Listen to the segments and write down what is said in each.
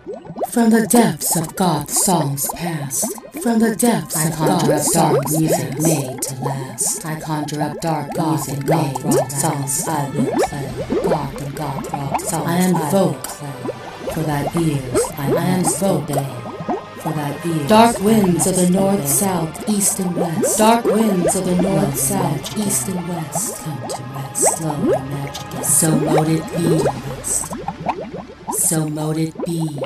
From the depths of goth songs past, from the depths of goth songs music made to last, I conjure up dark music made rock songs I will play, goth and goth rock songs I invoke for thy ears, I invoke for thy ears. Dark winds of the north, south, east and west, dark winds of the north, south, east and west, come to rest, slow and magic, so mote it be, so mote it be.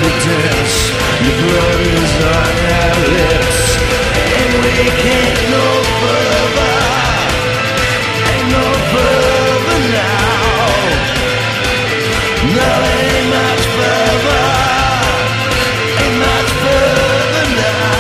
confidence. Your blood is on our lips, and we can't go further. Ain't no further now. No, ain't much further. Ain't much further now.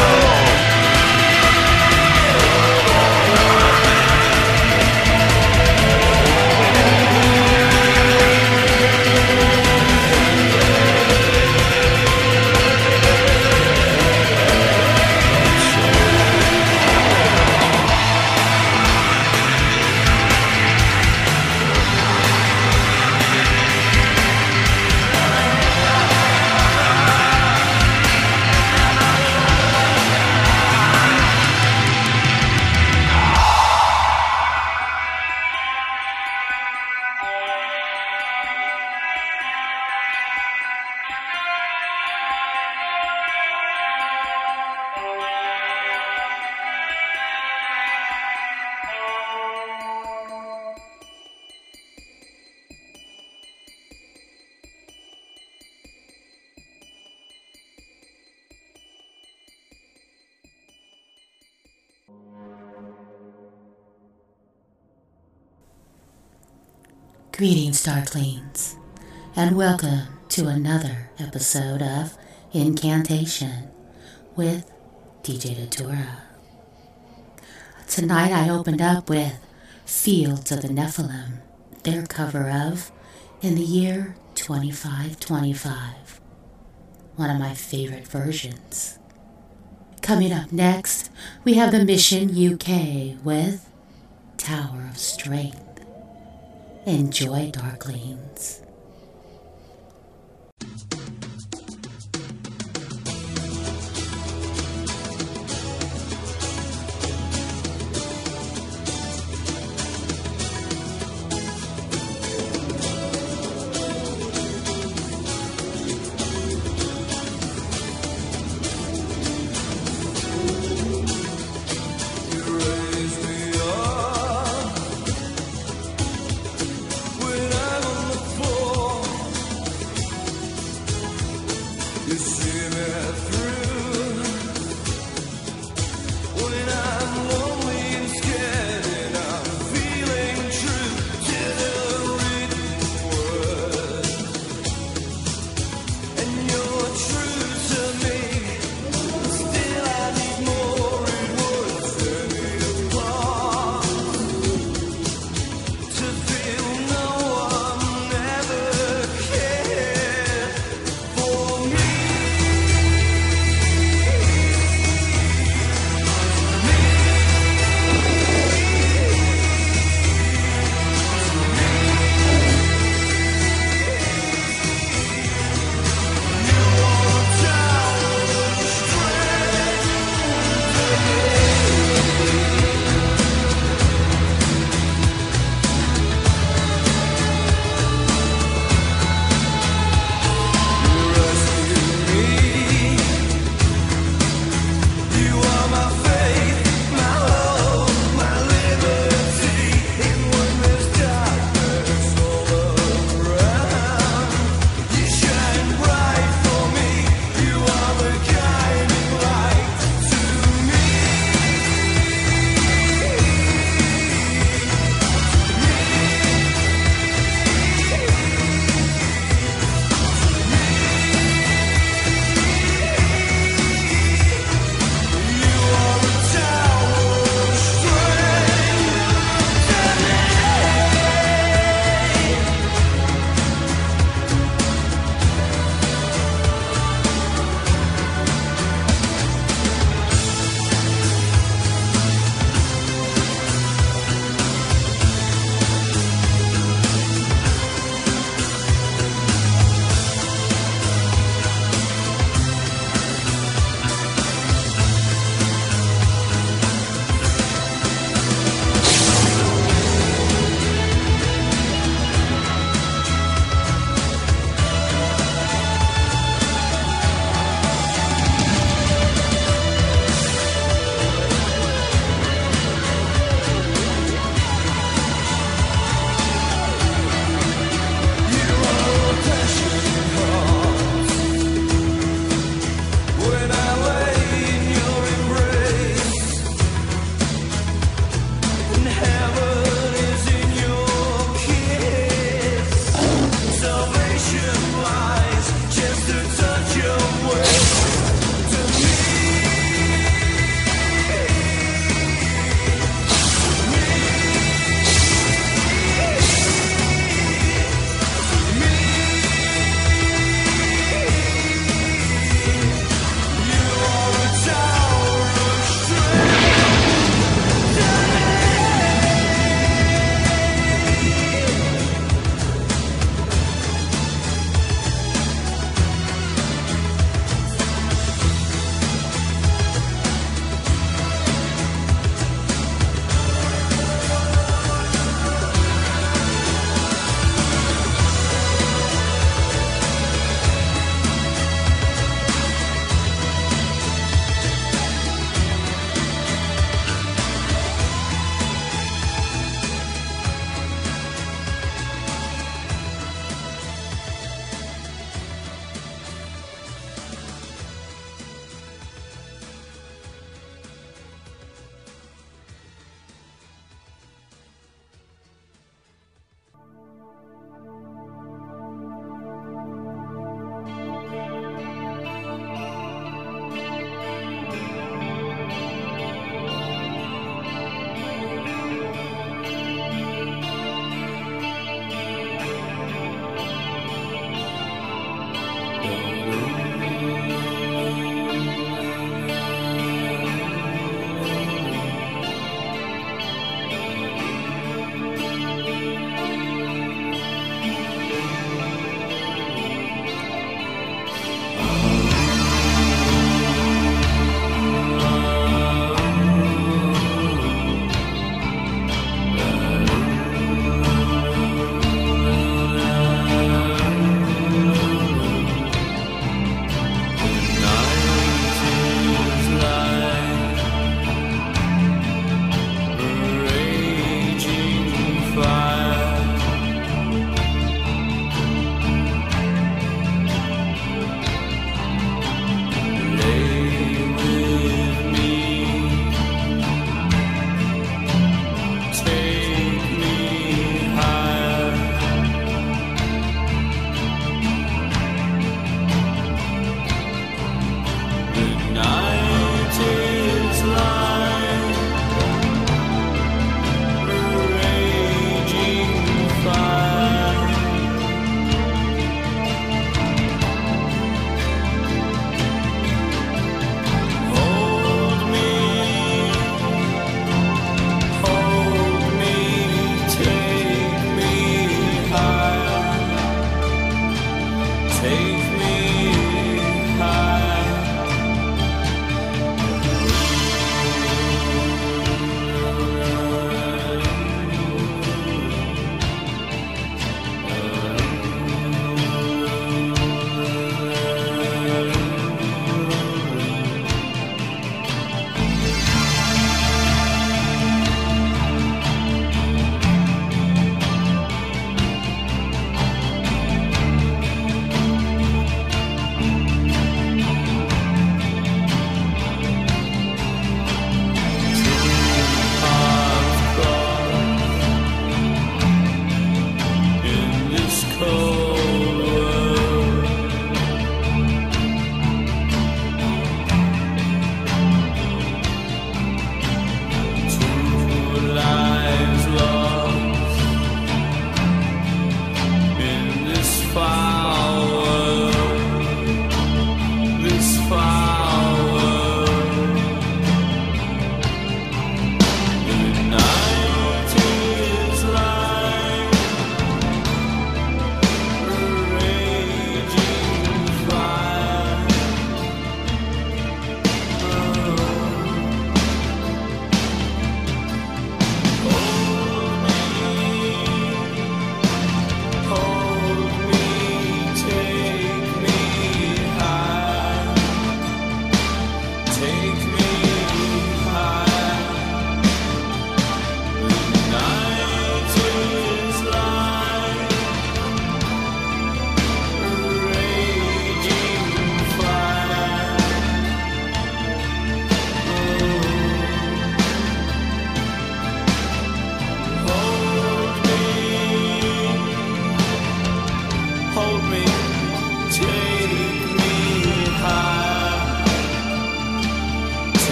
Greetings, Darklings, and welcome to another episode of Incantation with DJ Datura. Tonight I opened up with Fields of the Nephilim, their cover of In the Year 2525, one of my favorite versions. Coming up next, we have the Mission UK with Tower of Strength. Enjoy, Darklings. When I'm on the floor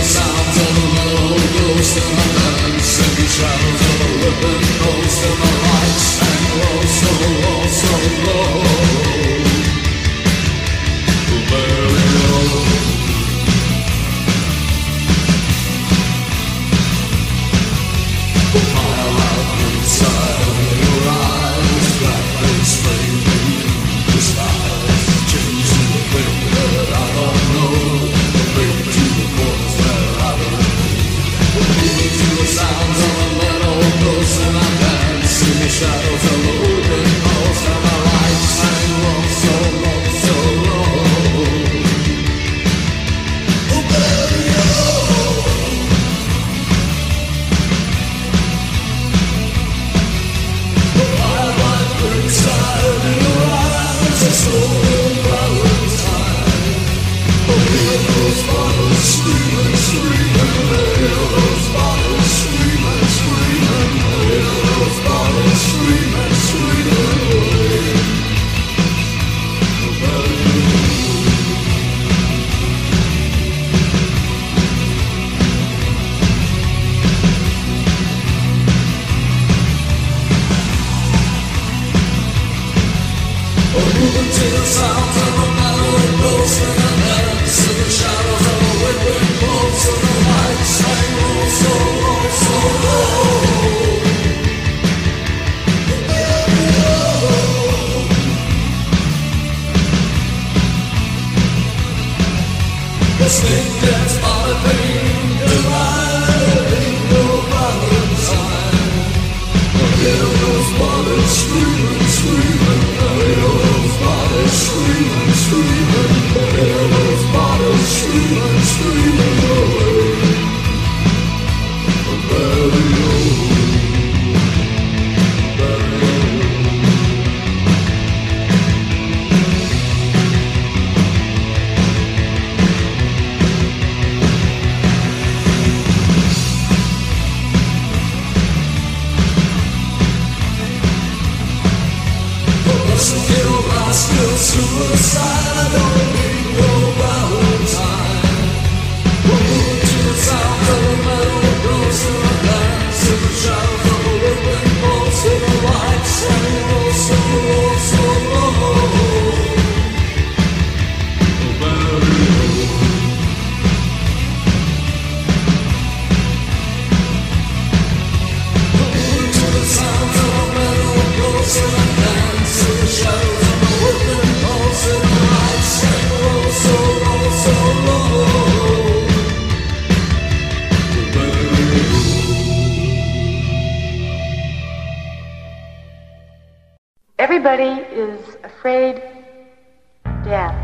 Everybody is afraid of death.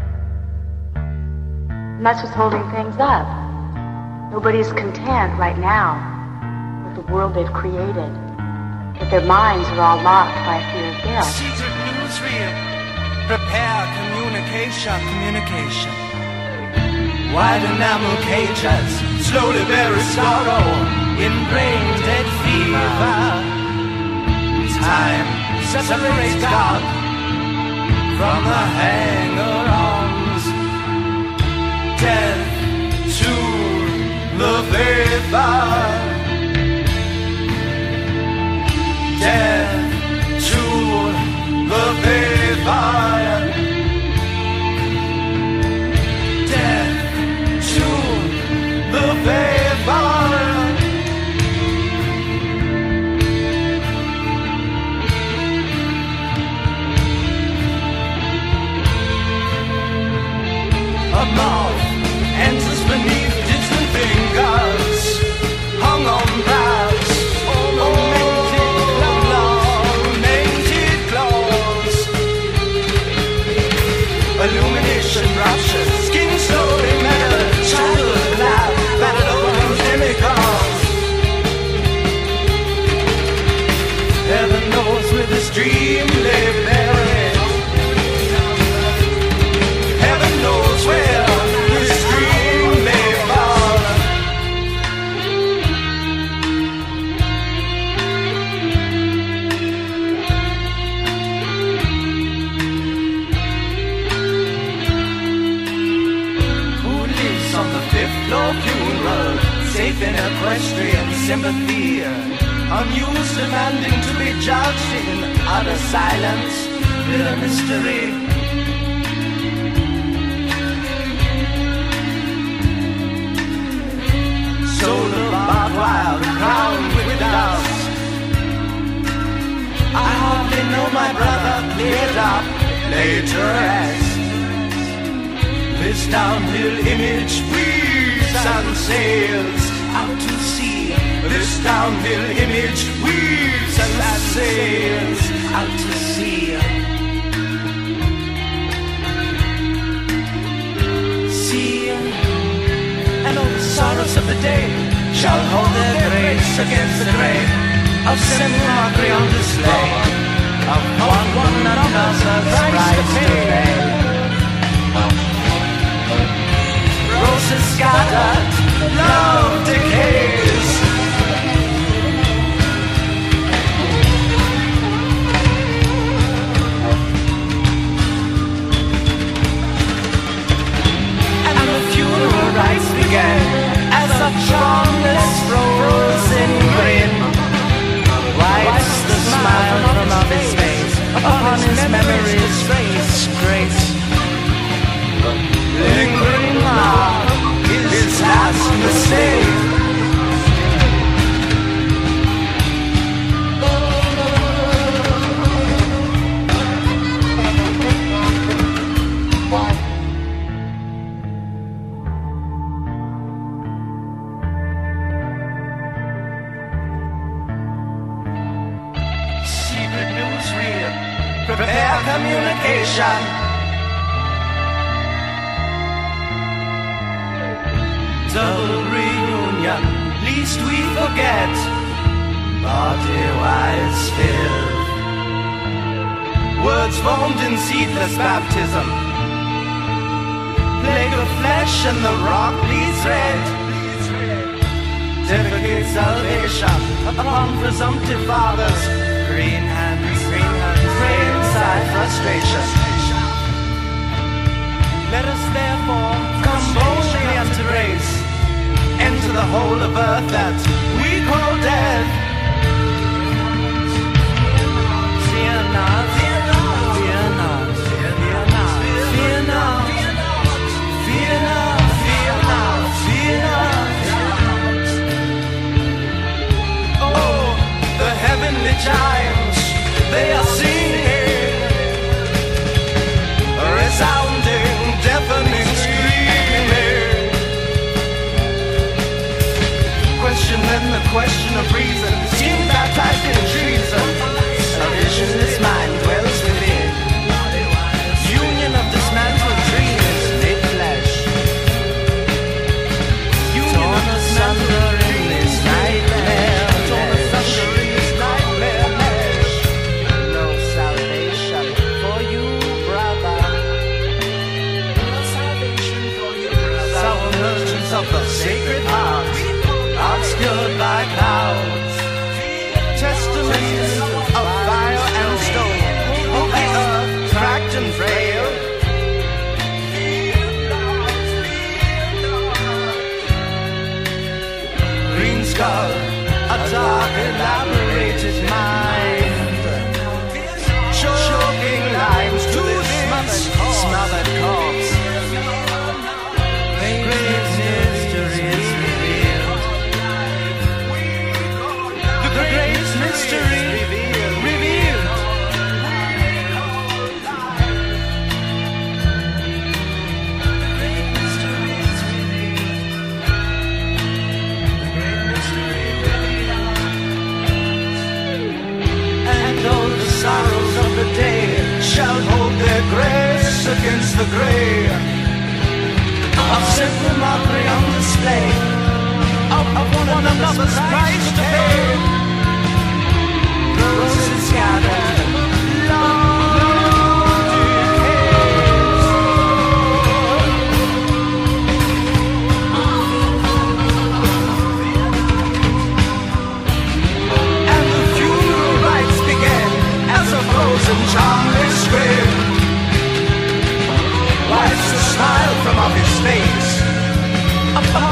And that's what's holding things up. Nobody's content right now with the world they've created. But their minds are all locked by fear of death. Secret newsreel. Prepare communication. Wide enamel cages, slowly bury sorrow in brain-dead fever. Time separates God from the hanger-ons. Death to the vapor. Death to the vapor. Death to the vapor. A mouth enters beneath distant fingers, hung on brass, ornamented claws. swift, low funeral, safe in equestrian sympathy, unused, demanding to be judged in utter silence, bitter mystery. Shoulder barbed wire, crowned with dust. I hardly know my brother, cleared up, laid to rest. This downhill image weaves and sails out to sea. This downhill image weaves and sails out to sea. See, and all the sorrows of the day shall hold their grace against the grave of simple mockery on display, of one another's price to pay. Roses scattered, love decays. And the funeral rites began as a charmless frozen grin wipes the smile from off his face upon his memory's disgrace. Lingering mark, his last mistake. Secret newsreel, prepare communication. Double reunion, least we forget body-wise filth. Words formed in seedless baptism. Plague of flesh and the rock bleeds red. Defecate salvation upon presumptive fathers. Green hands, pray inside frustration. Let us therefore come boldly unto grace, enter the hole of earth that we call death. Fear not, fear not, fear not, fear not, fear not, fear not, fear not, fear not. Oh, the heavenly chimes, they are singing, resounding, deafening, screaming. Question then the question of reason, skin baptized in treason. A visionless mind dwells within. Union of dismantled dreams made flesh. Union of asunder in this nightmare. Torn asunder in this nightmare mesh. No salvation for you, brother. No salvation for you, brother. Sour merchants of the sacred heart, obscured by clouds. Testaments of fire and stone, holy earth, cracked and frail. Green skull, a dark elaborated mind, choking lines to smothered corpse. Great mysteries revealed. The great mystery revealed. And all the sorrows of the day shall hold their grace against the grave of simple mockery on display, of one another's price to pay. Roses scattered, love decays. And the funeral rites began as a frozen charmless grave wipes the smile from off his face upon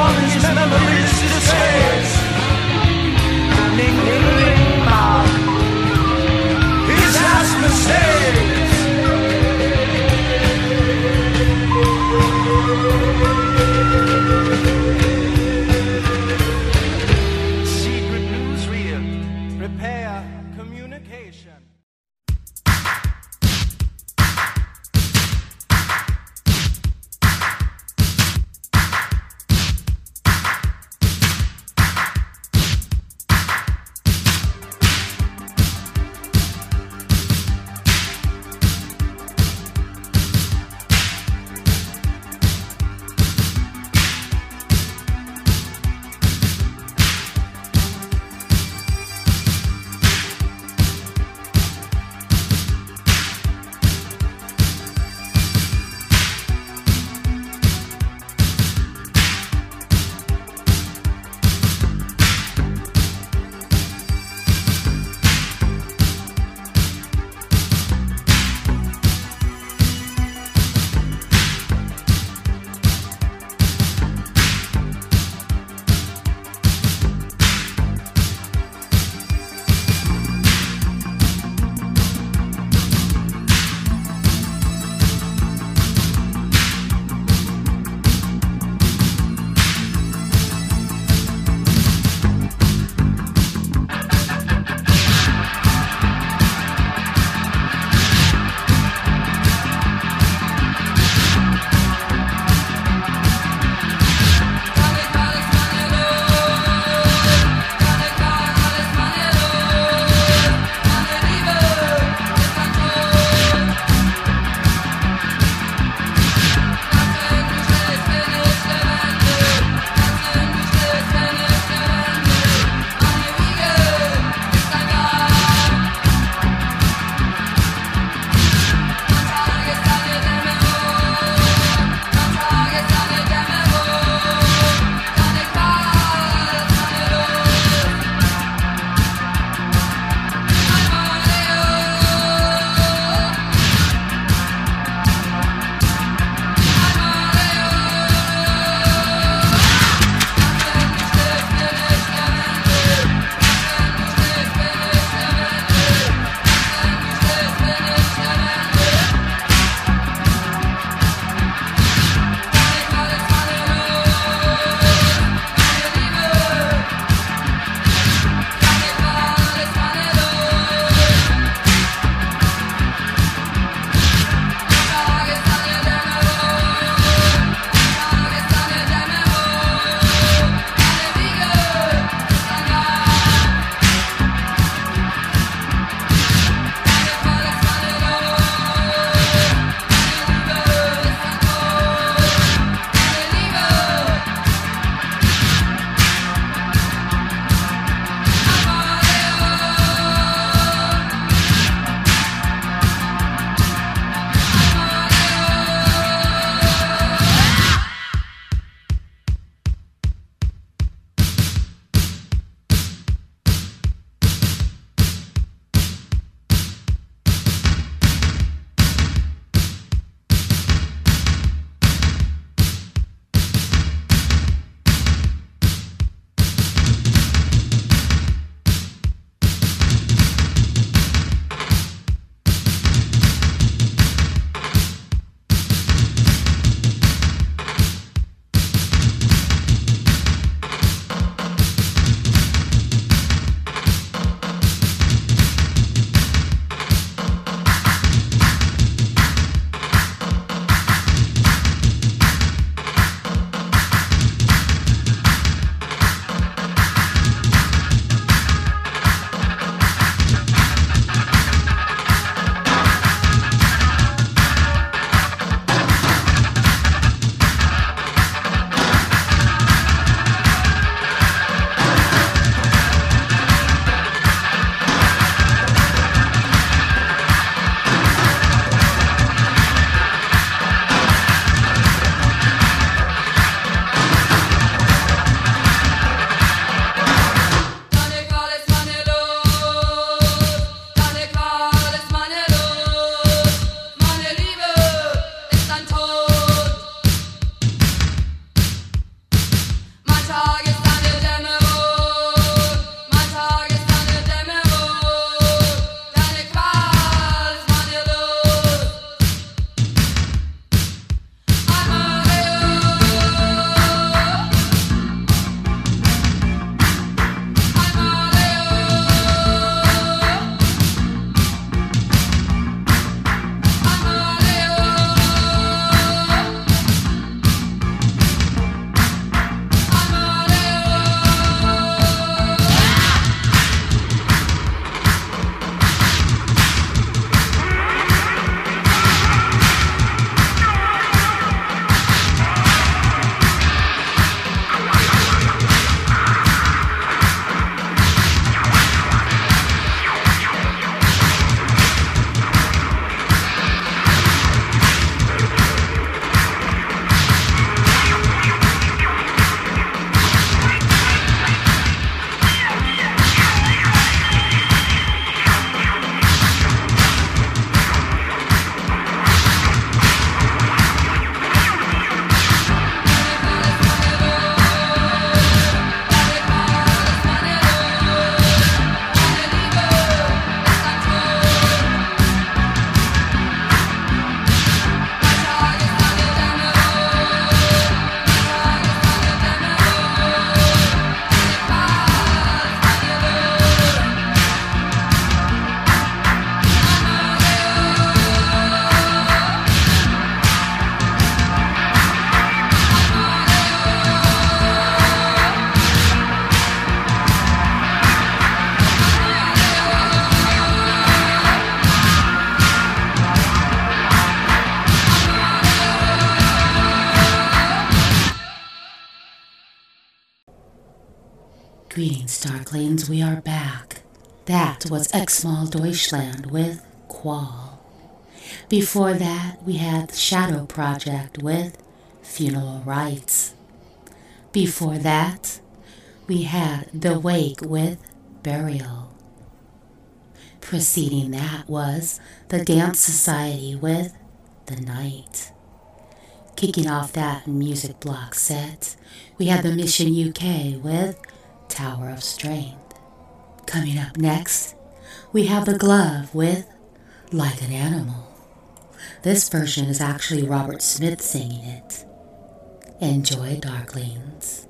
Greetings, Darklings, we are back. That was Exmal Deutschland with Qual. Before that, we had the Shadow Project with Funeral Rites. Before that, we had The Wake with Burial. Preceding that was The Dance Society with The Night. Kicking off that music block set, we had The Mission UK with Tower of Strength. Coming up next, we have The Glove with Like an Animal. This version is actually Robert Smith singing it. Enjoy, Darklings.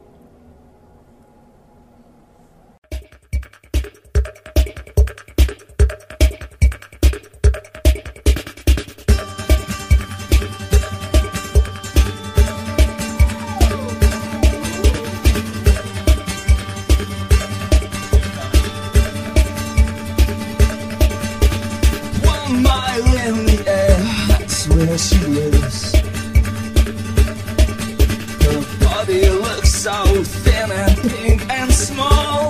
Where she lives, her body looks so thin and pink and small,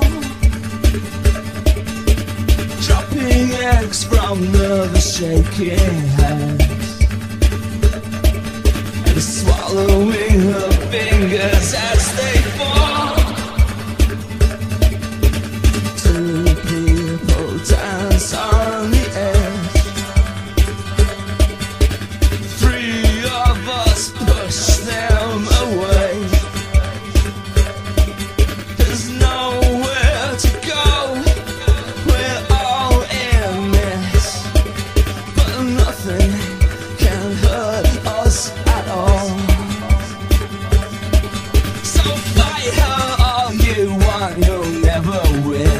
dropping eggs from the shaking hands and swallowing her fingers as they fall. Two people dance on the edge, push them away. There's nowhere to go, we're all in this, but nothing can hurt us at all. So fight her all you want, you'll never win.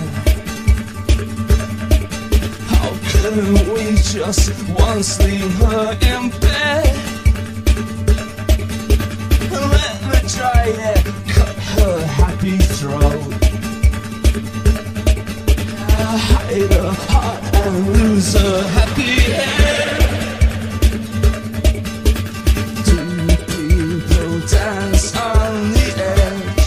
How couldn't we just once leave her in bed? Try it, cut her happy throat, hide her heart and lose her happy head. Two people dance on the edge,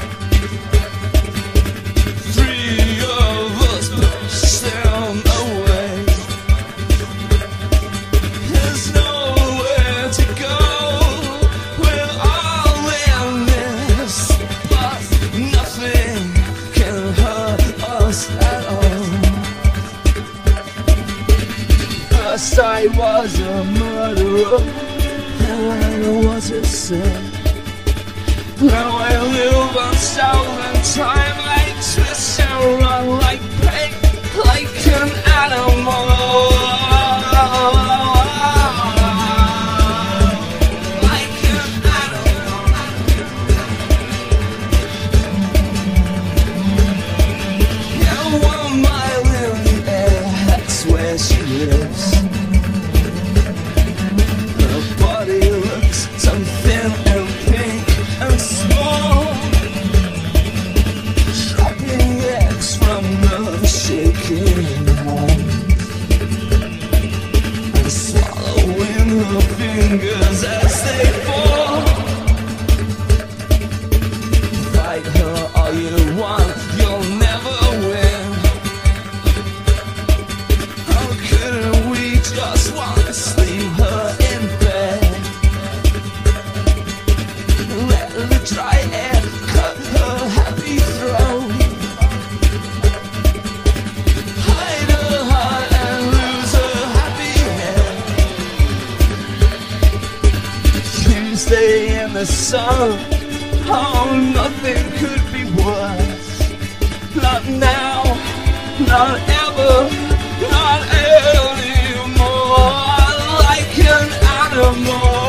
three of us push them away. There's nowhere to go, I was a murderer, and I was a sin. Now I live on stolen time, like twist and run, like pain, like an animal. Like an animal. Yeah, 1 mile in the air, that's where she lives. Thin and pink and small, dropping eggs from the shaking hands and swallowing her fingers as they fall. Fight her all you want, you'll never win. How couldn't we just once leave her in bed? Try and cut her happy throat, hide her heart and lose her happy head. Tuesday in the sun, oh, nothing could be worse. Not now, not ever, not anymore. Like an animal.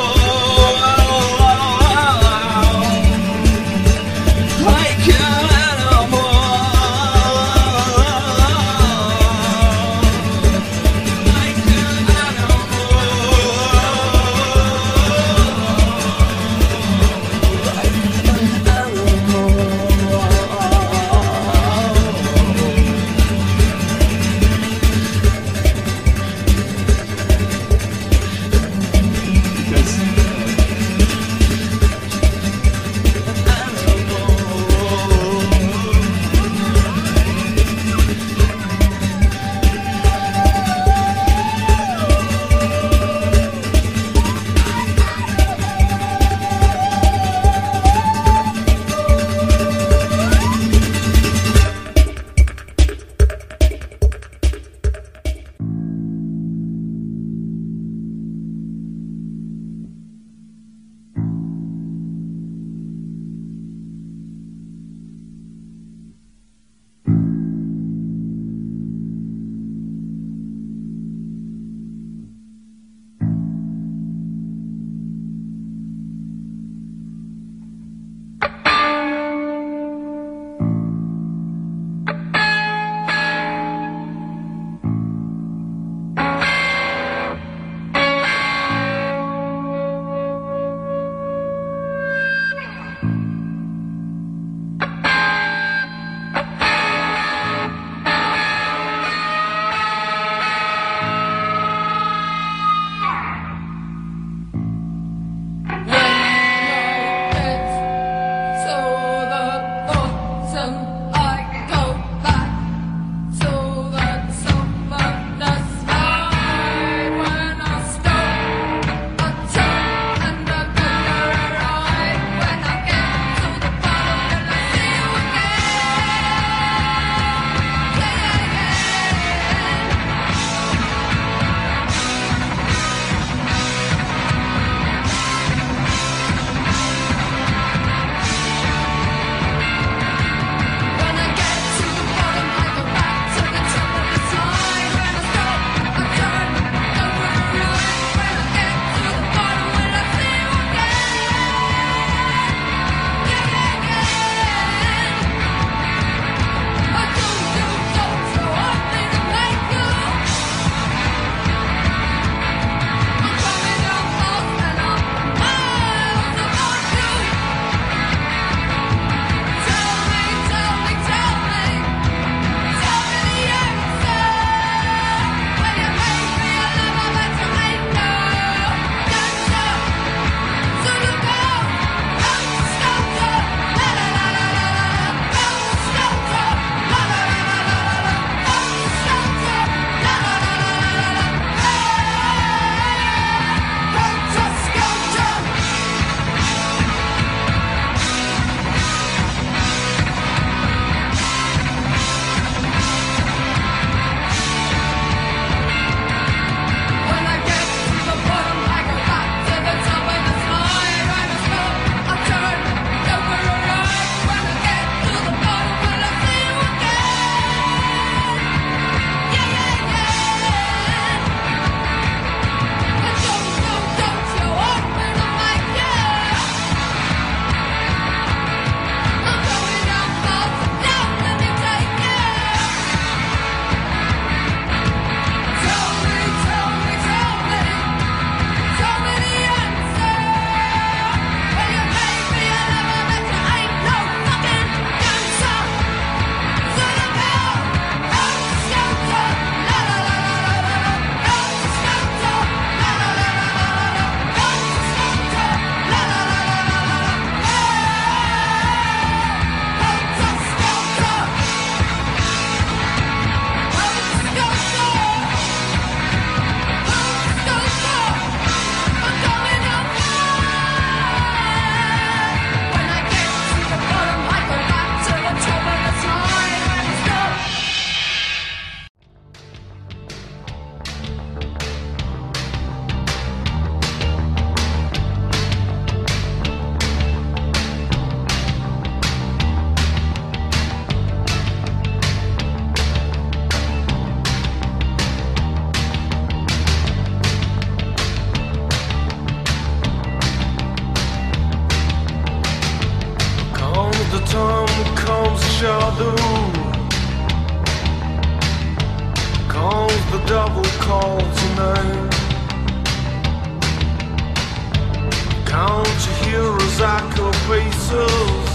heroes echo faces,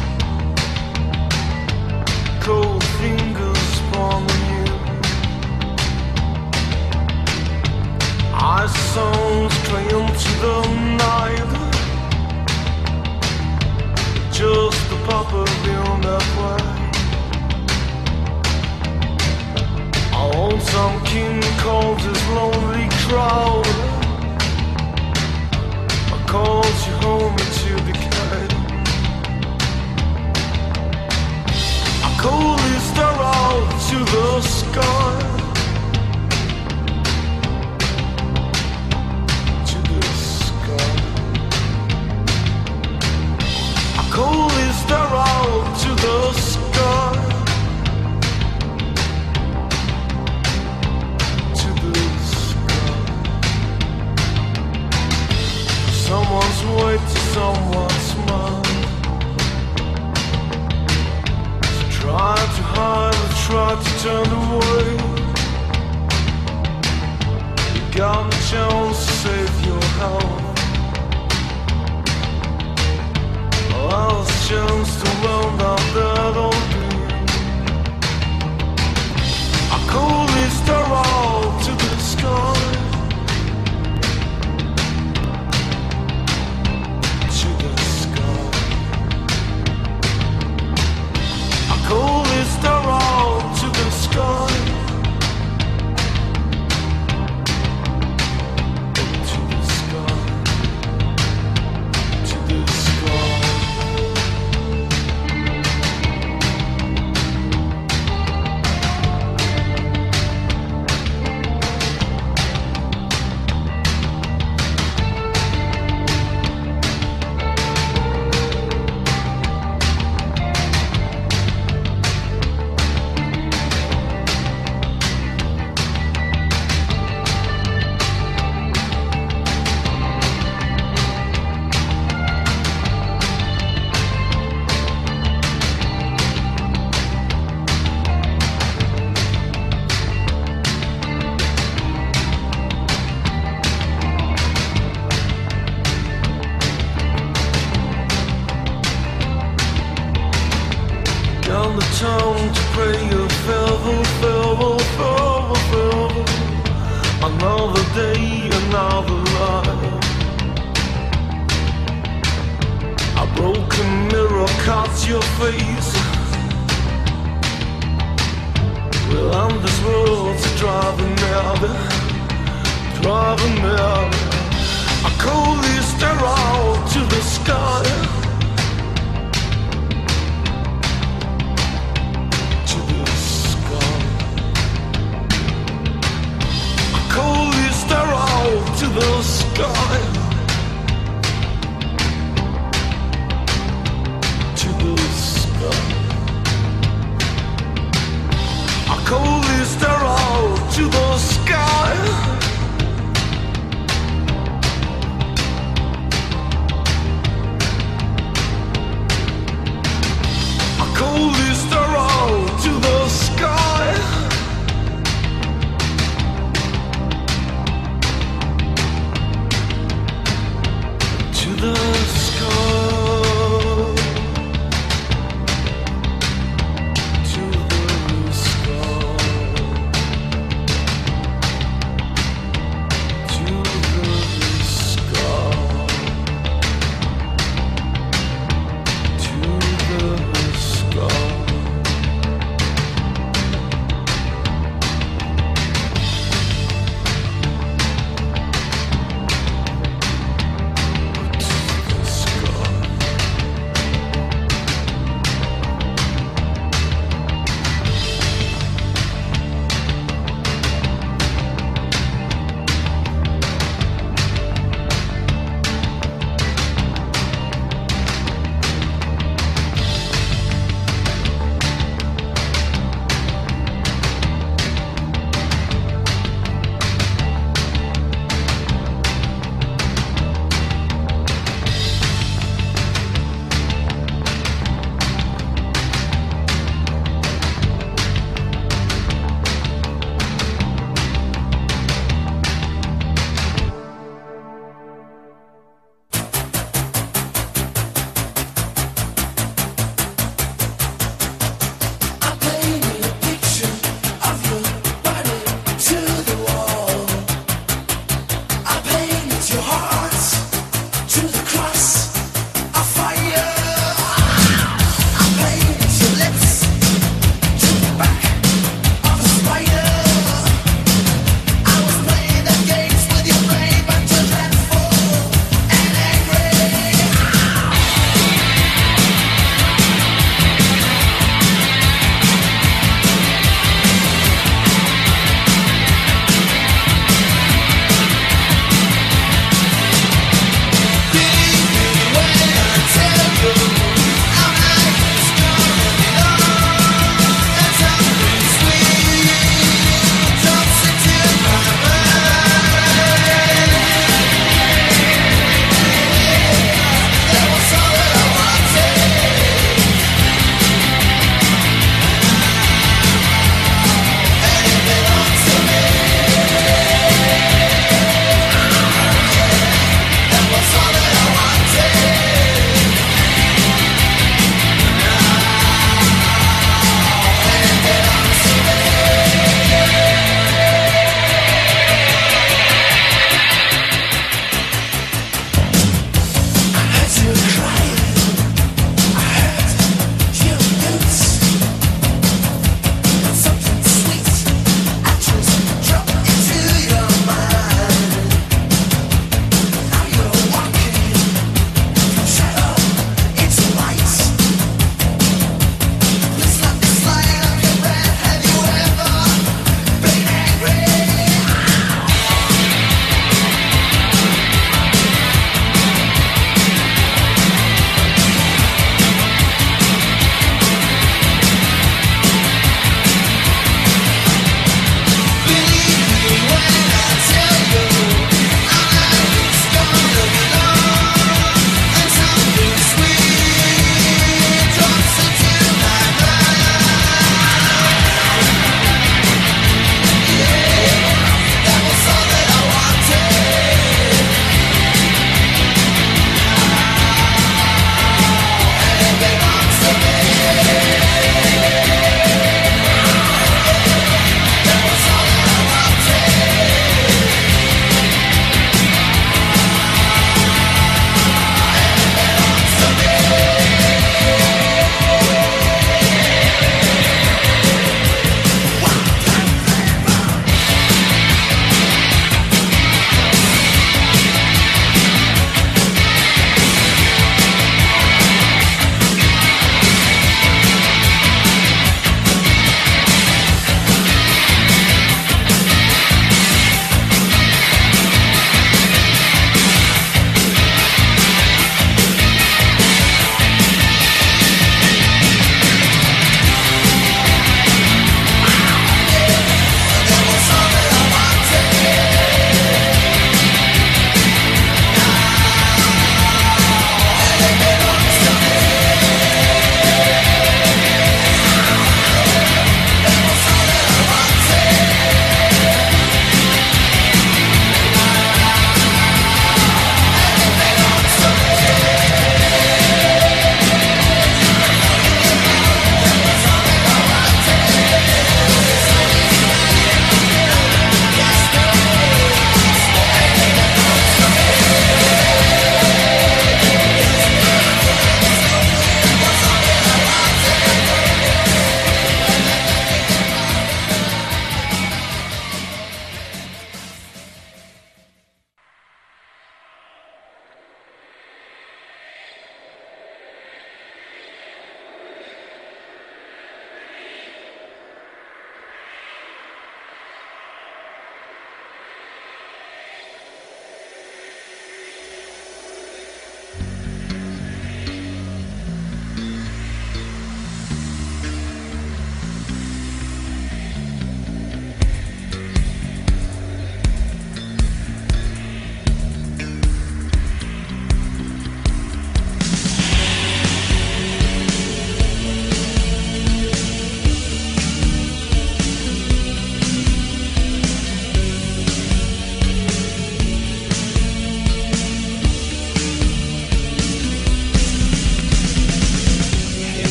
cold fingers palming you. Our songs cling to the night, just the puppet in that way. Our old some king calls his lonely crowd, calls you home into decay. I call this star out to the sky, to the sky. I call this star out to the sky, to the sky. Someone's way to someone's mind. So try to hide or try to turn away. You got the chance to save your health, last chance to round out that old dream. I call this star out to the sky, call this star out to the sky, to the sky, to the sky. Down the town to pray a farewell, farewell, farewell, farewell. Another day, another life. A broken mirror cuts your face. Well, I'm this world driving mad, driving mad. I call this star out to the sky, call this star out to the sky, to the sky. I call this star out to the sky,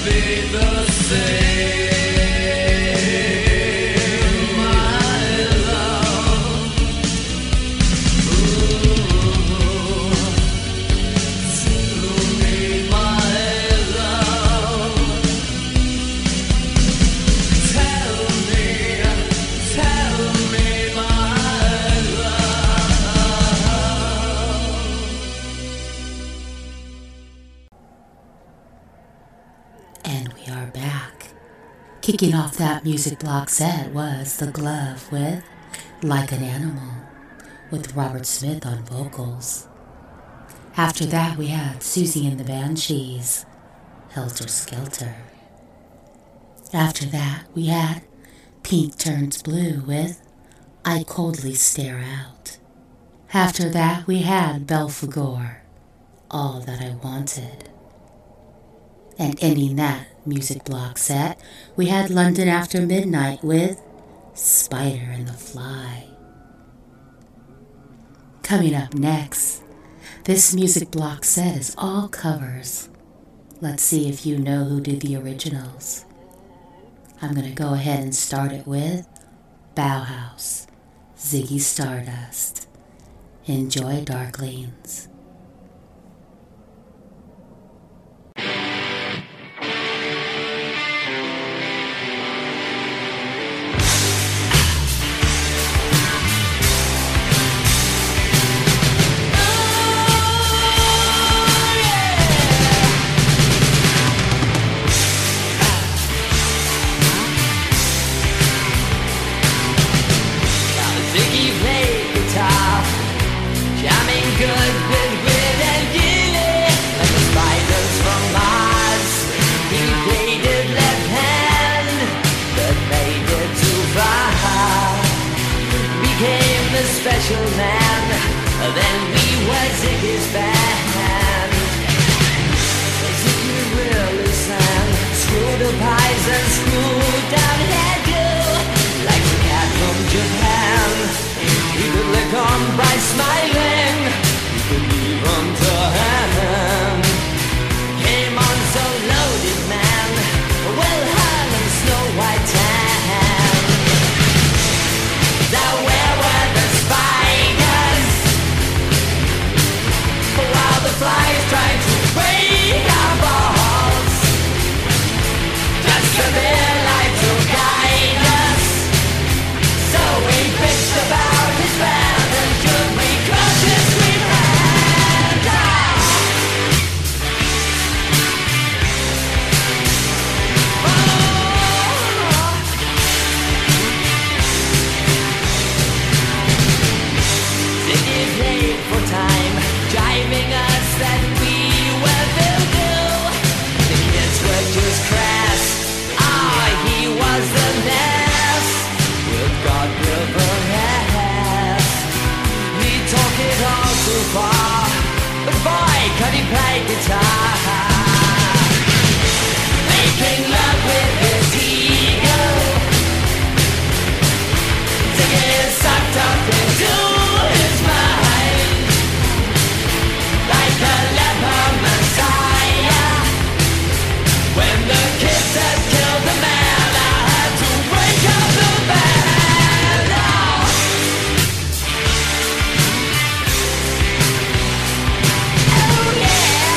Kicking off that music block set was The Glove with Like an Animal, with Robert Smith on vocals. After that we had Susie and the Banshees, Helter Skelter. After that we had Pink Turns Blue with I Coldly Stare Out. After that we had Belphegor, All That I Wanted. And ending that music block set, we had London After Midnight with Spider and the Fly. Coming up next, this music block set is all covers. Let's see if you know who did the originals. I'm going to go ahead and start it with Bauhaus, Ziggy Stardust. Enjoy, Darklings. Special man, then we were Ziggy's band. Ziggy really sang, screwed up eyes and screwed down hairdo, like the cat from Japan. He could lick on by smiling, he could leave on to hand. Came on so loaded, man, Will Harlem Snow White tan. Now where were the spiders? While the flies tried to break our balls, just a mere light to guide us. So we bitched about his band and should we crush his green hand? Ziggy played for time, driving us that we were voodoo. The kids were just crass, he was the mess. With God given ass, he took it all too far, but boy could he play guitar. Making love with his ego, Ziggy sucked up into his mind, like a leper messiah. When the kids had killed the man, I had to break up the band. Oh yeah.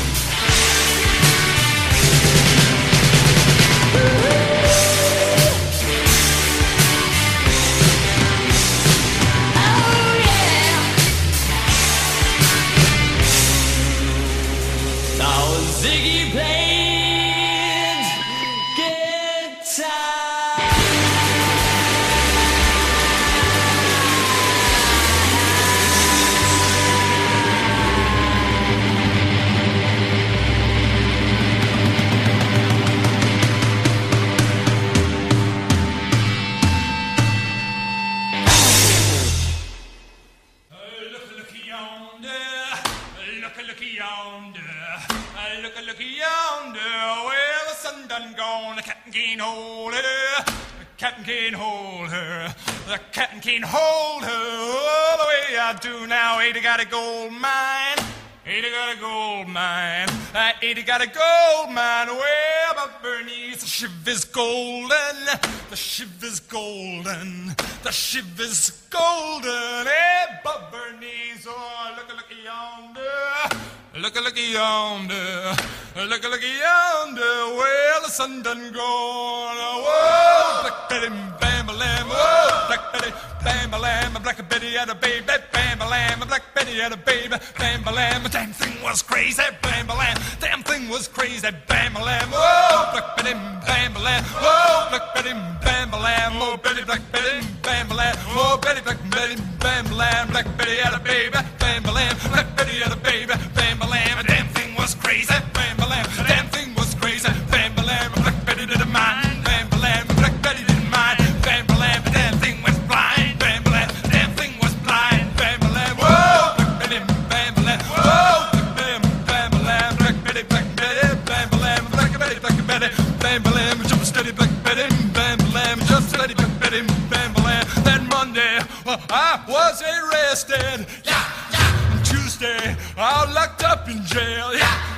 Oh yeah. Now Ziggy played guitar. Look yonder, look yonder, look yonder, where the sun done gone, the captain can't hold her, the captain can't hold her, the captain can't hold her, oh, the way I do now, ain't he got a gold mine, ain't he got a gold mine, ain't he got a gold mine, way up Bob Bernice, the shiv is golden, the shiv is golden, the shiv is golden. Hey, Bob Bernice, oh, look yonder, look yonder, look yonder. Well, the sun done gone. Whoa, Black Betty, bam-a-lam, whoa, Black Betty, bam-a-lam, Black Betty had a baby, bam-a-lam, Black Betty had a baby, bam-a-lam. The damn thing was crazy, bam-a-lam, damn thing was crazy, bam-a-lam. Whoa, Black Betty, bam-a-lam, whoa, Black Betty, bam-a-lam, oh Betty, Black Betty, bam-a-lam, oh Betty, Black Betty, bam-a-lam, Black Betty had a baby, bam-a-lam, Black Betty had a baby, bam-a-lam. The damn thing was crazy, bam-a-lam, the damn thing was crazy, bam-a-lam. Black Betty didn't mind, bam-a-lam, Black Betty didn't mind, bam-a-lam. The damn thing was blind, bam-a-lam, the damn thing was blind, bam-a-lam. Whoa, Black Betty, bam-a-lam, whoa, bam-a-lam, Black Betty, bam-a-lam, Black Betty, bam-a-lam, jump steady, Black Betty, bam-a-lam, jump steady, Black Betty, bam-a-lam. That Monday, I was arrested. Tuesday, I locked up in jail.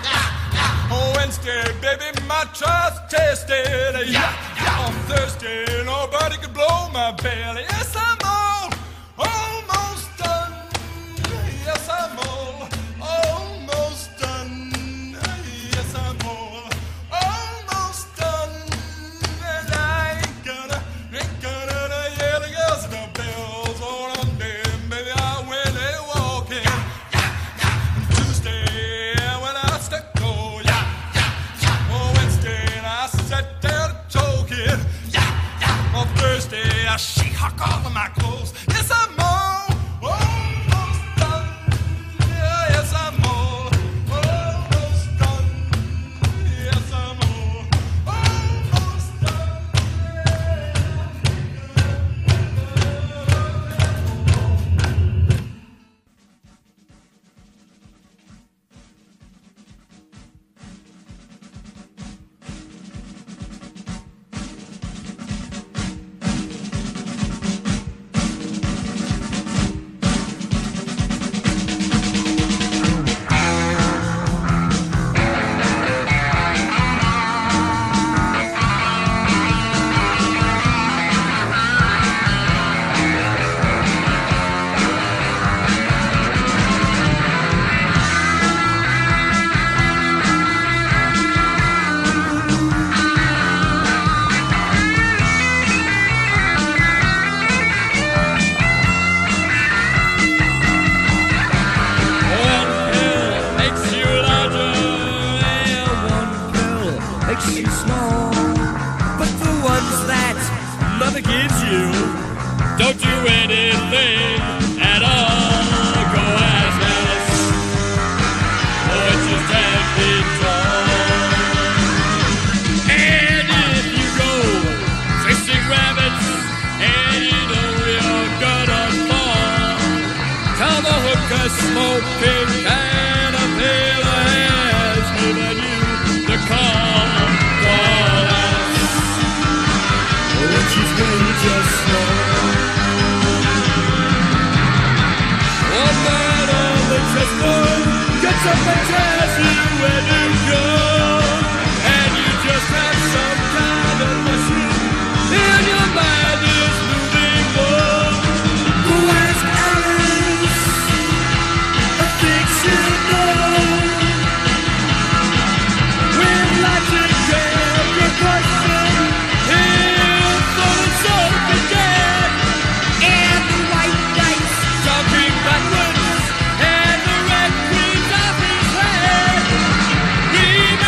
On Wednesday, baby, my trust tested. On Thursday, nobody could blow my belly. Yes, I'm almost done. Yes, I'm almost done. Yes, I'm almost done. And I ain't gonna hear the girls and the bells on Monday. Baby, I went a walking. Tuesday, when I stuck go, on Wednesday, I sat down choking. On Thursday, I she-hawk all of my clothes. Yes, I'm almost done. Yeah, yes, I'm almost done. Yes, I'm almost done. Don't do anything at all. Go ask us. Oh, it's just having tall. And if you go chasing rabbits and you know you're gonna fall, tell the hooker smoking caterpillar has given you the call. Call us. Oh, she's going just slow. Gets up and tells you where to go, and you just have some kind of machine in your mind is moving on. Where's Alice? I think you know. With logic and percussion, he'll throw it so again, and the white dice jumping backwards. And the red queen's off his head.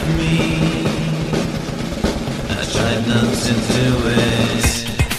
me. I tried not to do it.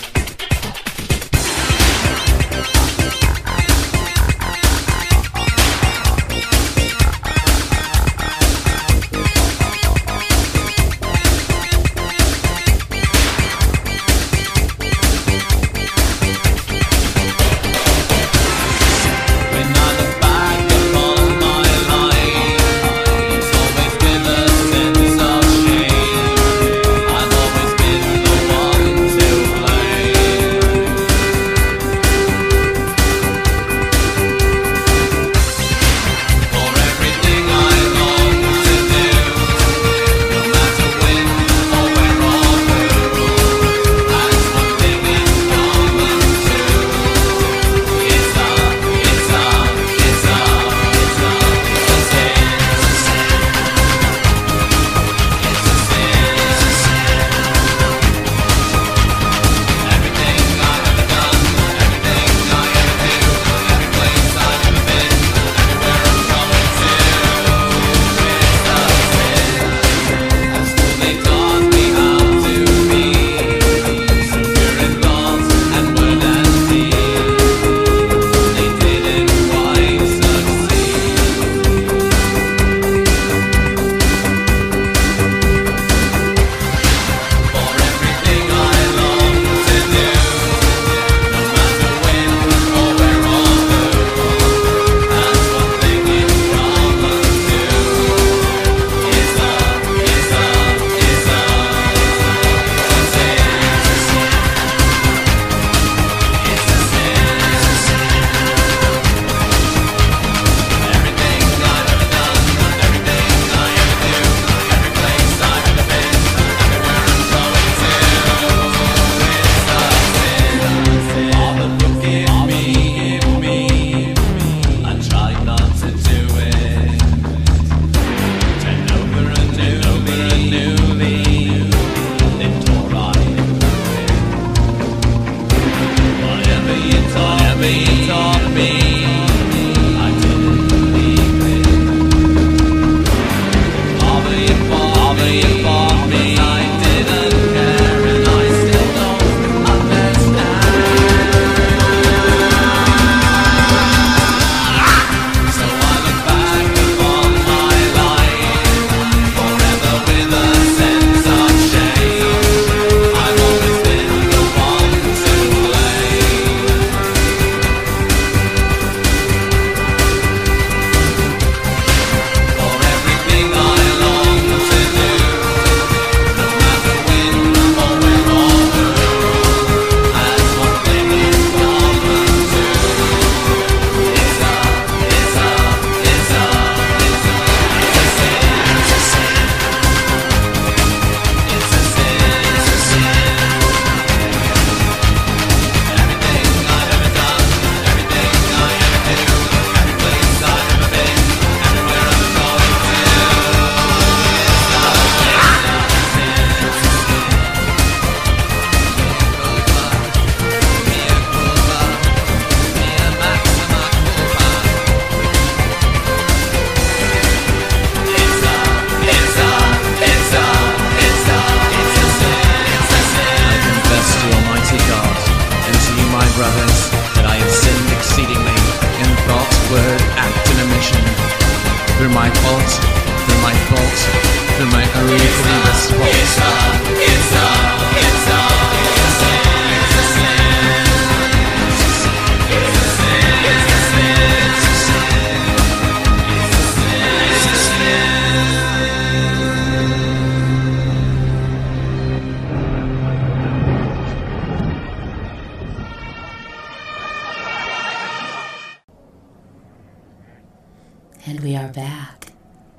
And we are back.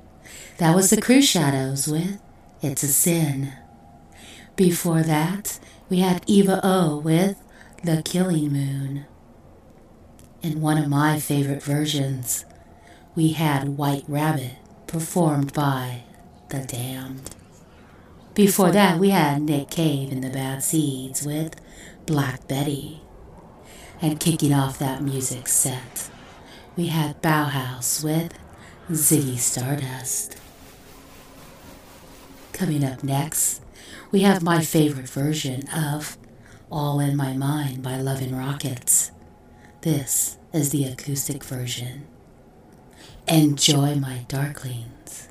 That was the Cruise Shadows with It's a Sin. Before that, we had Eva O with The Killing Moon. In one of my favorite versions, we had White Rabbit, performed by The Damned. Before that, we had Nick Cave and the Bad Seeds with Black Betty. And kicking off that music set, we had Bauhaus with Ziggy Stardust. Coming up next, we have my favorite version of All in My Mind by Lovin' Rockets. This is the acoustic version. Enjoy, my darklings.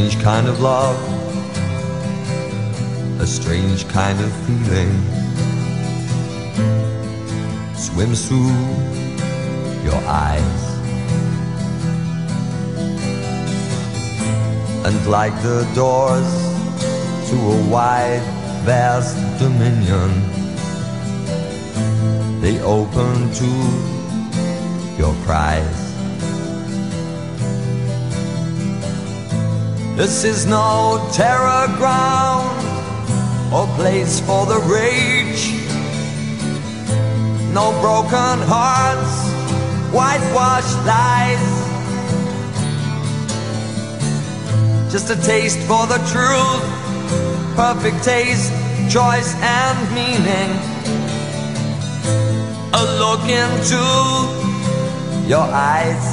strange kind of love, a strange kind of feeling swims through your eyes. And like the doors to a wide, vast dominion, they open to your cries. This is no terror ground or place for the rage. No broken hearts, whitewashed lies. Just a taste for the truth, perfect taste, choice and meaning. A look into your eyes.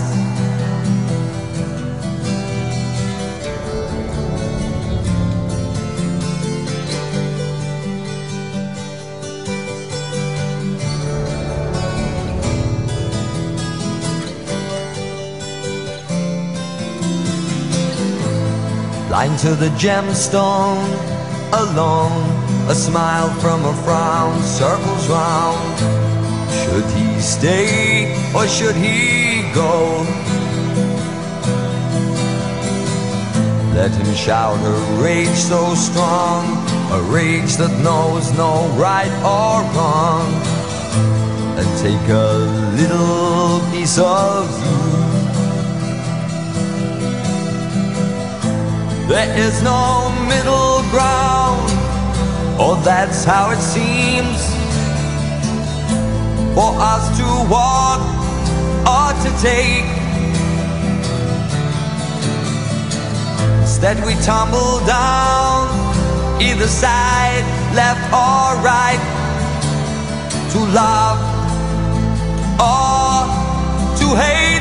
Blind to the gemstone, alone, a smile from a frown circles round. Should he stay or should he go? Let him shout a rage so strong, a rage that knows no right or wrong, and take a little piece of you. There is no middle ground, or that's how it seems, for us to walk or to take. Instead we tumble down, either side, left or right, to love or to hate.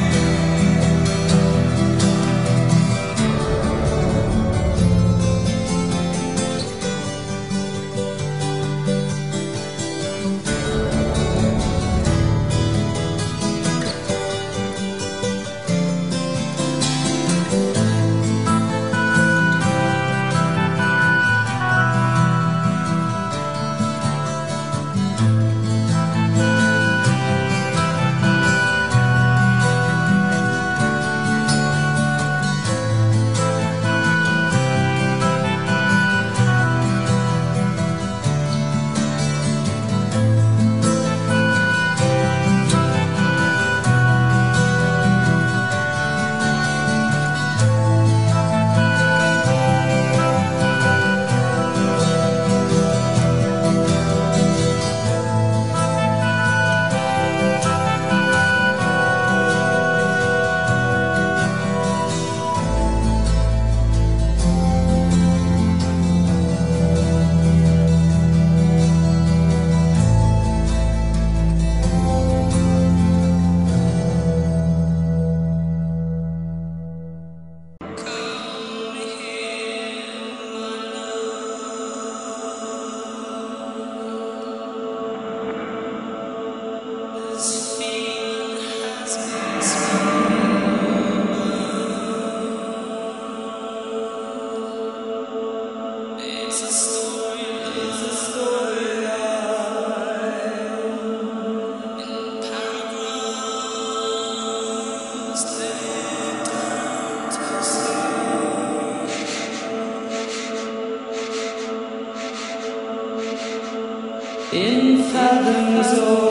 In fathoms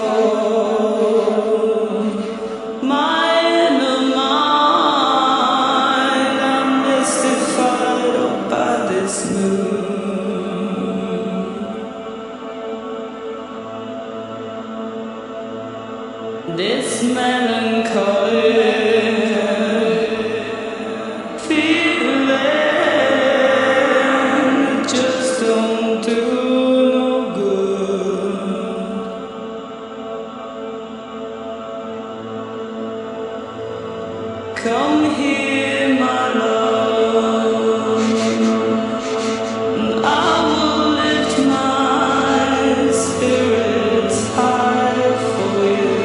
old, my inner mind, I'm mystified by this moon. This melancholy feeling just don't do no good. Come here, my love, and I will lift my spirits high for you.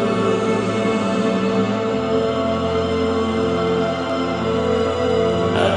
I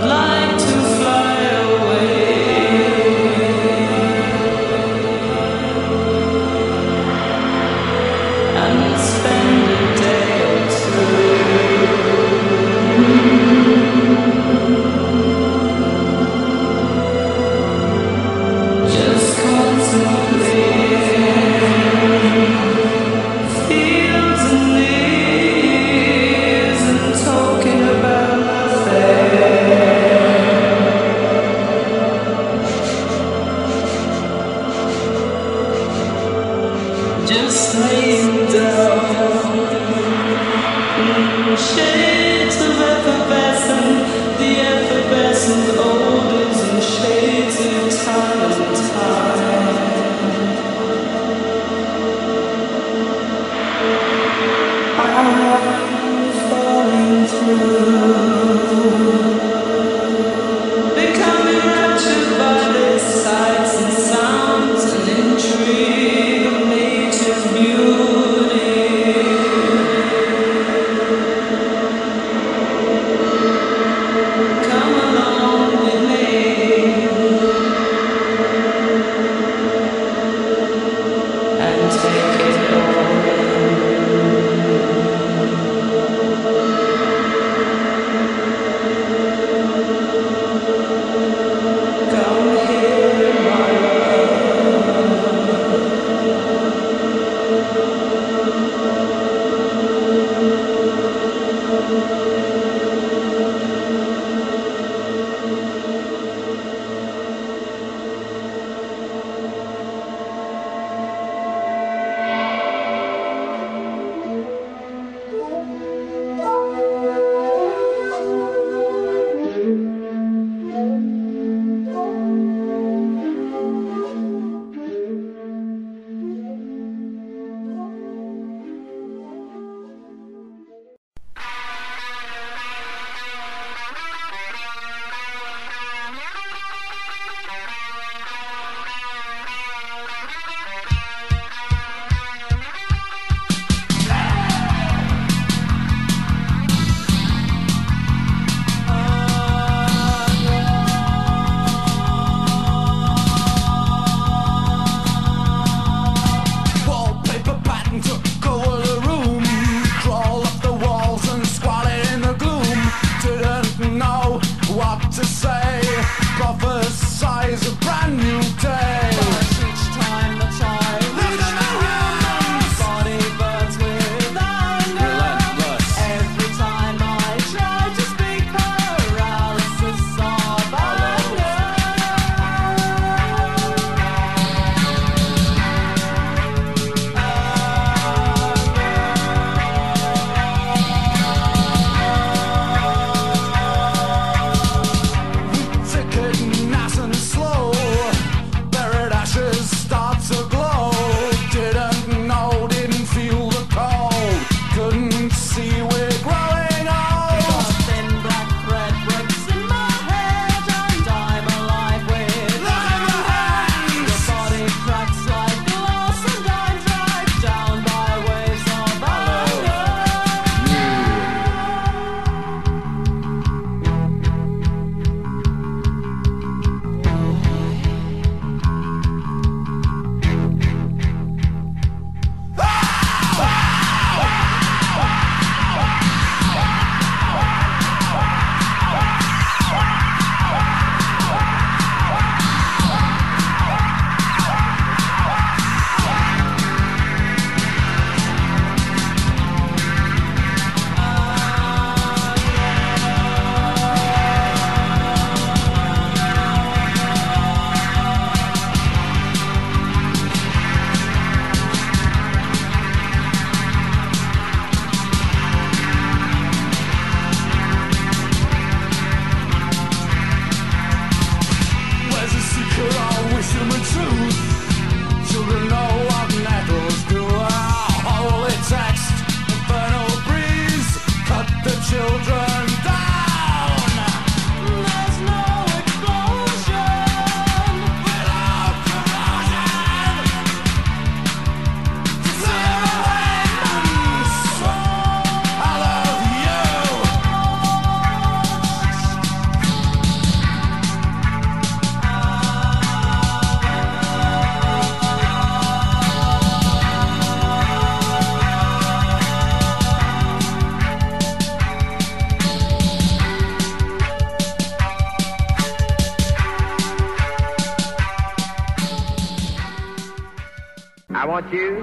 I want you.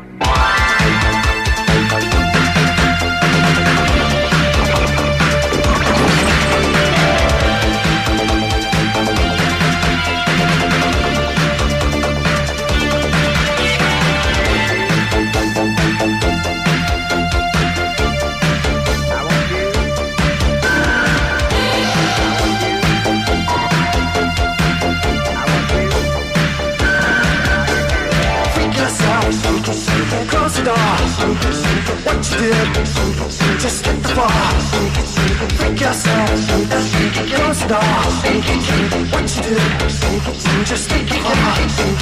Close the door. What you did, just hit the floor. Freak yourself. Close the door. What you did, just hit the floor.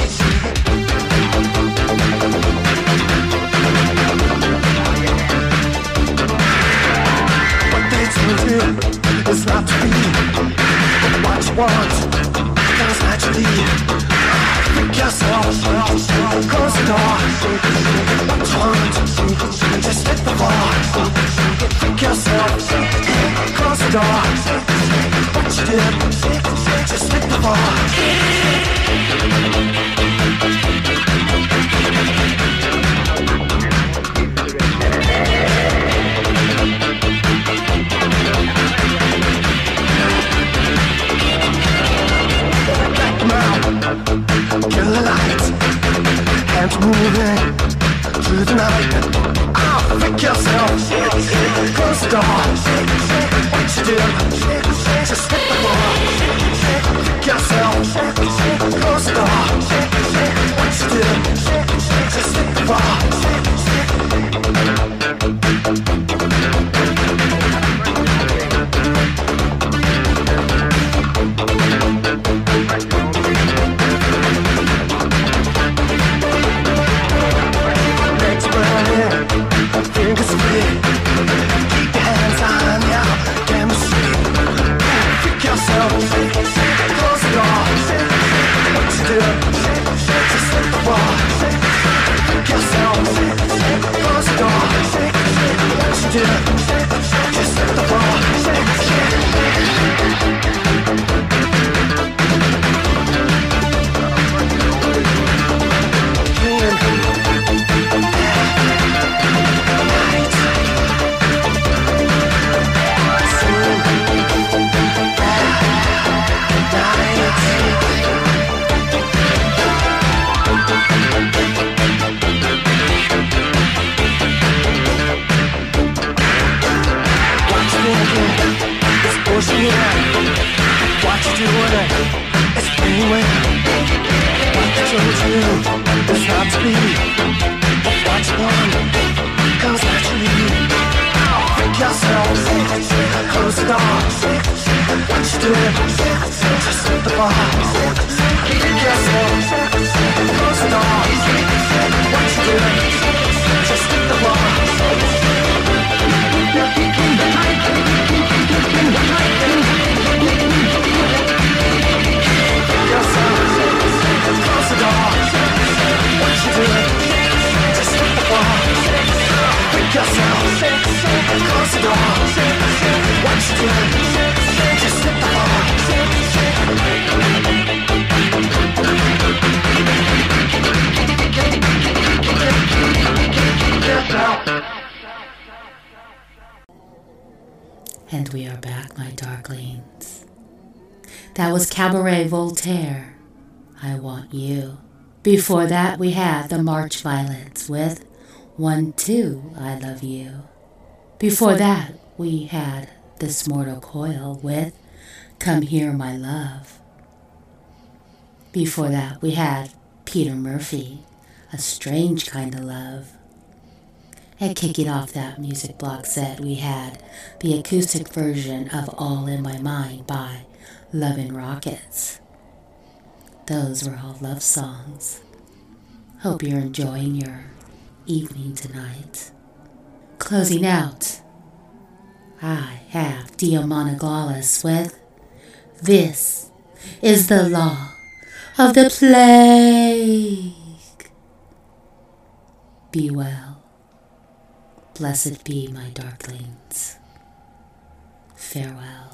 What they told you is not to be what you want. Comes naturally. Freak yourself, close the door. What you want, just hit the floor. Freak yourself, close the door. What you did, just hit the floor. Kill the lights, hands moving through the night. Oh, freak yourself, close the door. What you did, just hit the floor. Freak yourself, close the door. What you did, just hit the floor. Fingers free. Keep your hands on your chemistry. Freak yourself. Close the door. What you do? Just hit the wall. Freak yourself. Close the door. What you do? Just hit the wall. What you doing? It's anywhere. What they told you is not to be. What you want comes naturally. Freak yourself, close the door. What you doing? Just hit the bar. Freak yourself, close the door. What you doing? Just hit the bar. Close the door. What you doing? Just hit the floor. Freak yourself. Close the door. What you doing? Just hit the floor. And we are back, my darklings. That was Cabaret Voltaire, I Want You. Before that, we had the March Violets with 1-2, I Love You. Before that, we had This Mortal Coil with Come Here, My Love. Before that, we had Peter Murphy, A Strange Kind of Love. And kicking off that music block set, we had the acoustic version of All in My Mind by Lovin' Rockets. Those were all love songs. Hope you're enjoying your evening tonight. Closing out, I have Diamonoglalis with This is the Law of the Plague. Be well. Blessed be my darklings. Farewell.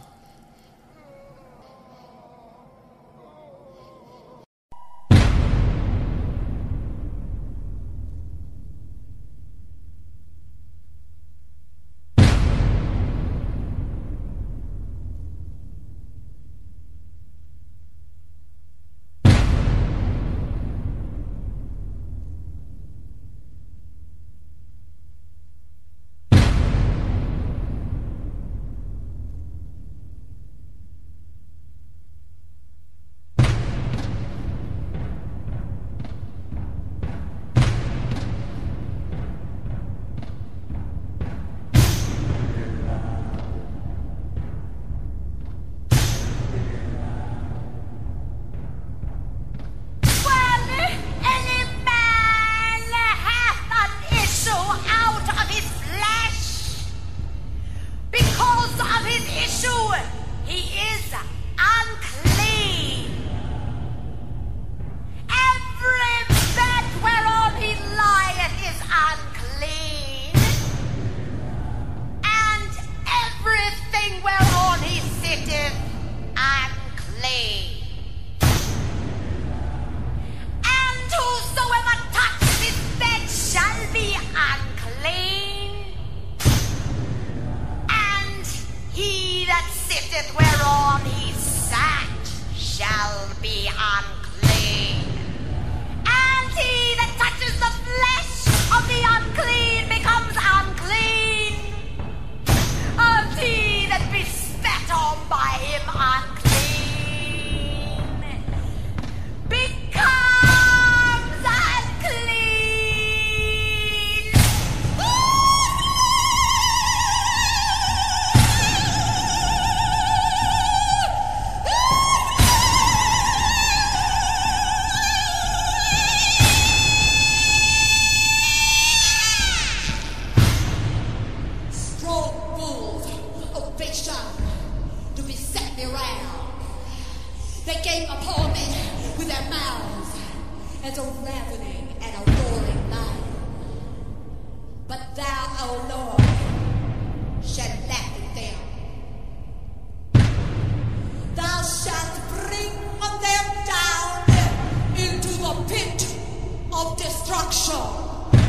as a ravening and a roaring lion. But thou, O Lord, shalt laugh at them. Thou shalt bring them down into the pit of destruction.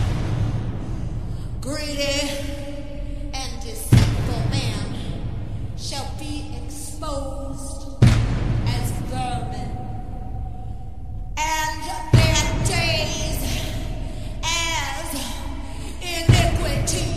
Greedy and deceitful man shall be exposed as vermin, and their days as iniquity.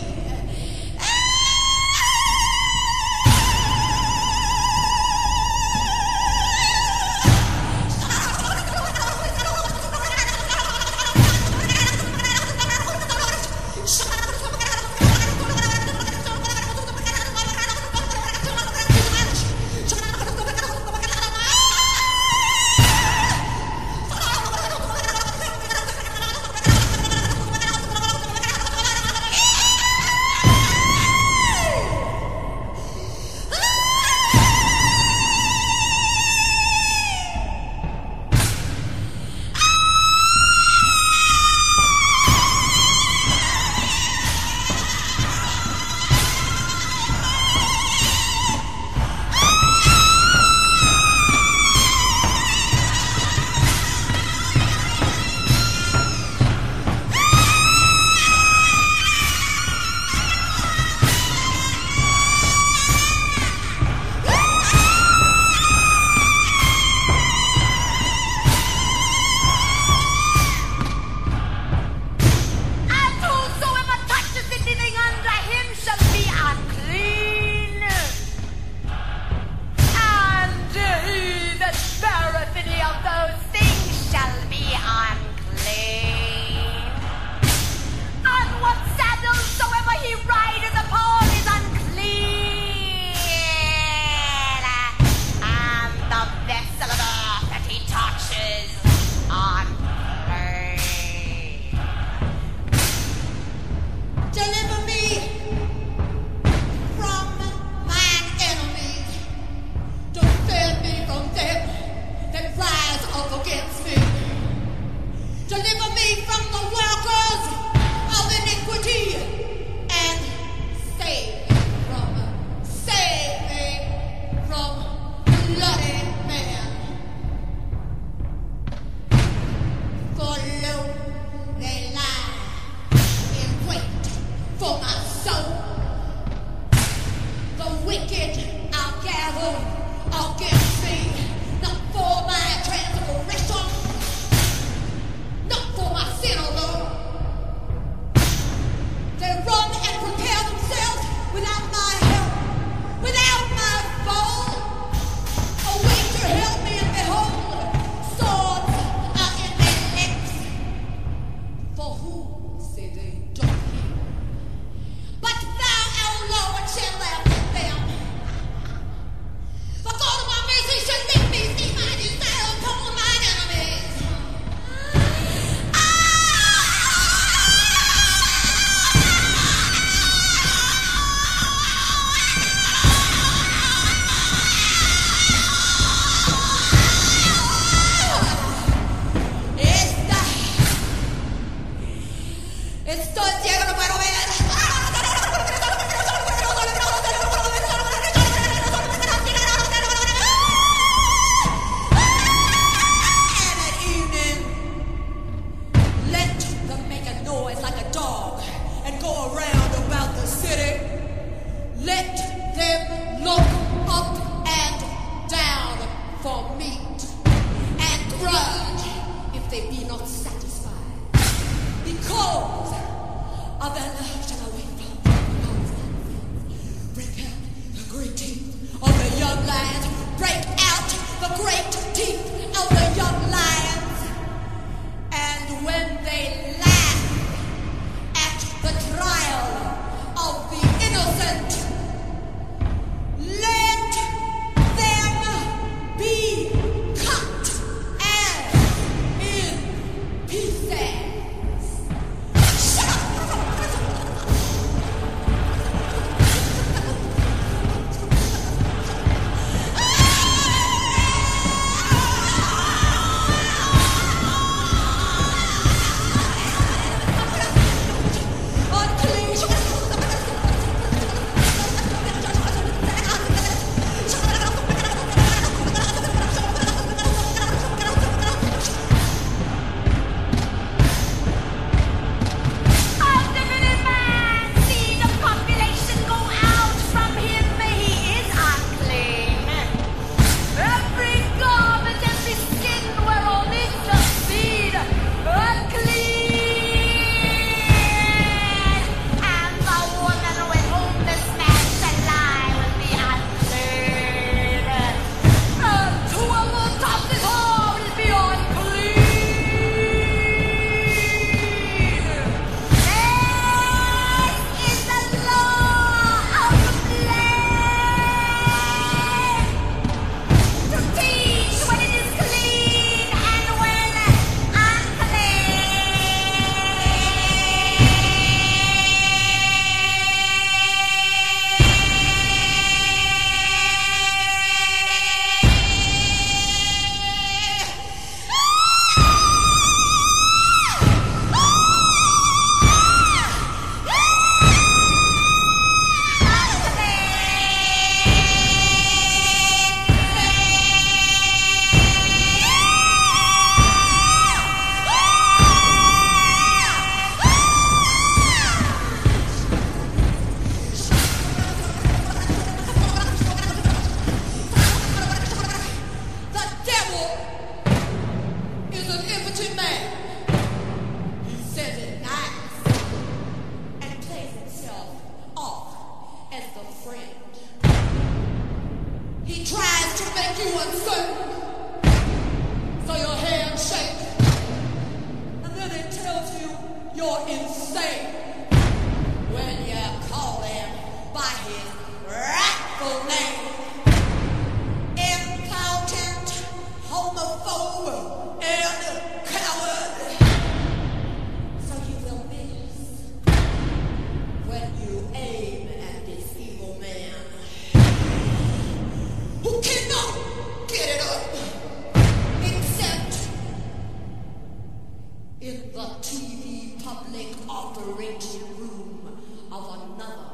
in the TV public operating room of another